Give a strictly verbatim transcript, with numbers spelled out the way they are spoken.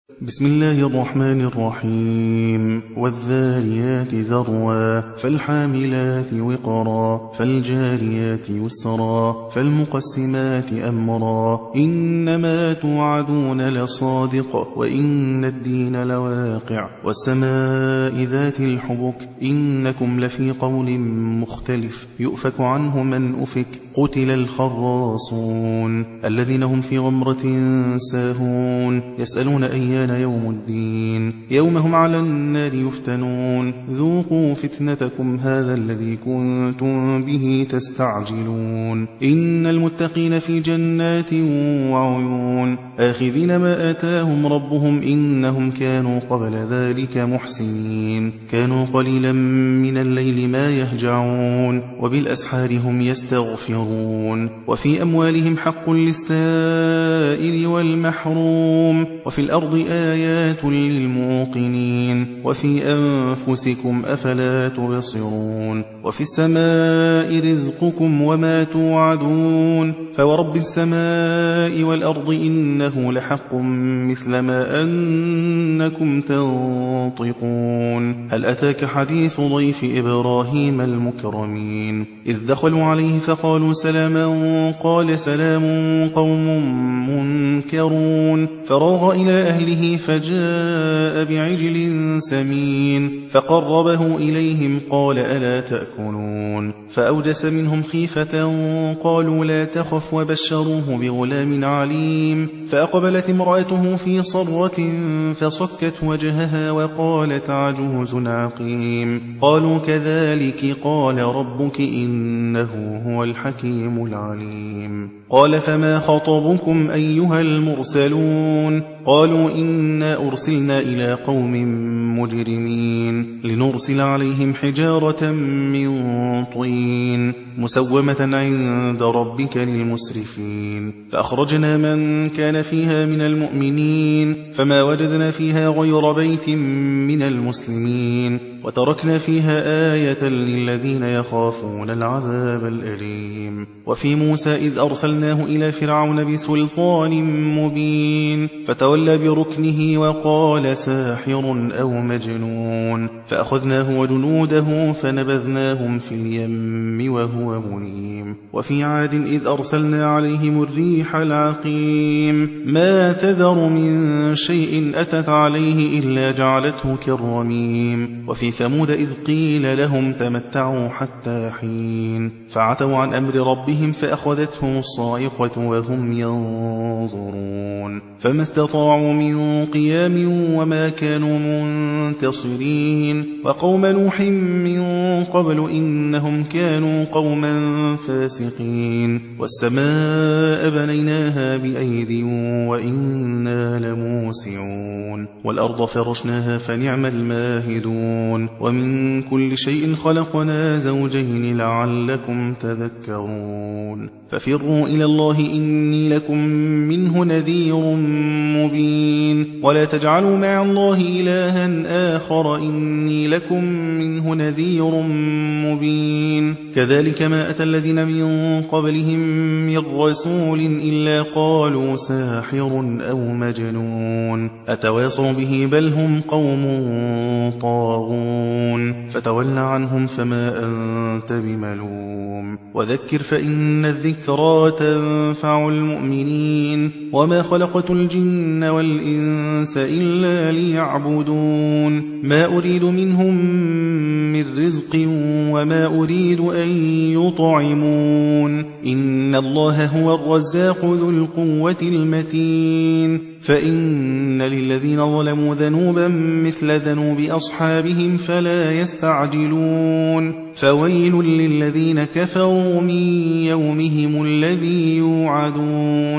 بسم الله الرحمن الرحيم والذاريات ذروا فالحاملات وقرا فالجاريات يسرا فالمقسمات أمرا إنما توعدون لصادق وإن الدين لواقع والسماء ذات الحبك إنكم لفي قول مختلف يؤفك عنه من أفك قتل الخراصون الذين هم في غمرة ساهون يسألون أيان يوم الدين يوم هم على النار يفتنون ذوقوا فتنتكم هذا الذي كنتم به تستعجلون إن المتقين في جنات وعيون آخذين ما آتاهم ربهم إنهم كانوا قبل ذلك محسنين كانوا قليلا من الليل ما يهجعون وبالأسحار هم يستغفرون وفي أموالهم حق للسائل والمحروم وفي الأرض آيات للموقنين وفي أنفسكم أفلا تبصرون وفي السماء رزقكم وما توعدون فورب السماء والأرض إنه لحق مثل ما أنكم تنطقون هل أتاك حديث ضيف إبراهيم المكرمين إذ دخلوا عليه فقالوا سلاما قال سلام قوم منكرون فراغ إلى أهله فجاء بعجل سمين فقربه إليهم قال ألا تأكلون فأوجس منهم خيفة قالوا لا تخف وبشروه بغلام عليم فأقبلت امرأته في صرة فصكت وجهها وقالت عجوز عقيم قالوا كذلك قال ربك إنه هو الحكيم العليم قال فما خطبكم أيها المرسلون قالوا إنا أرسلنا إلى قوم مجرمين لنرسل عليهم حجارة من طين مسومة عند ربك للمسرفين فأخرجنا من كان فيها من المؤمنين فما وجدنا فيها غير بيت من المسلمين وتركنا فيها آية للذين يخافون العذاب الأليم وفي موسى إذ أرسلناه إلى فرعون بسلطان مبين فتولى بركنه وقال ساحر أو مجنون فأخذناه وجنوده فنبذناهم في اليم وهو مليم وفي عاد إذ أرسلنا عليهم الريح العقيم ما تذر من شيء أتت عليه إلا جعلته كالرميم وفي ثمود إذ قيل لهم تمتعوا حتى حين فعتوا عن أمر ربهم فأخذتهم الصاعقة وهم ينظرون فما استطاعوا من قيام وما كانوا منتصرين وقوم نوح من قبل إنهم كانوا قوما فاسقين والسماء بنيناها بأيد وإنا لموسعون والأرض فرشناها فنعم الماهدون ومن كل شيء خلقنا زوجين لعلكم تذكرون ففروا إلى الله إني لكم منه نذير مبين ولا تجعلوا مع الله إلها آخر إني لكم منه نذير مبين كذلك ما أتى الذين من قبلهم من رسول إلا قالوا ساحر أو مجنون أتواصوا به بل هم قوم طاغون فتول عنهم فما أنت بملوم وذكر فإن الذكرى تنفع المؤمنين وما خلقت الجن والإنس إلا ليعبدون ما أريد منهم من رزق وما أريد أن يطعمون إن الله هو الرزاق ذو القوة المتين فإن للذين ظلموا ذنوبا مثل ذنوب أصحابهم فلا يستعجلون فويل للذين كفروا من يومهم الذي يوعدون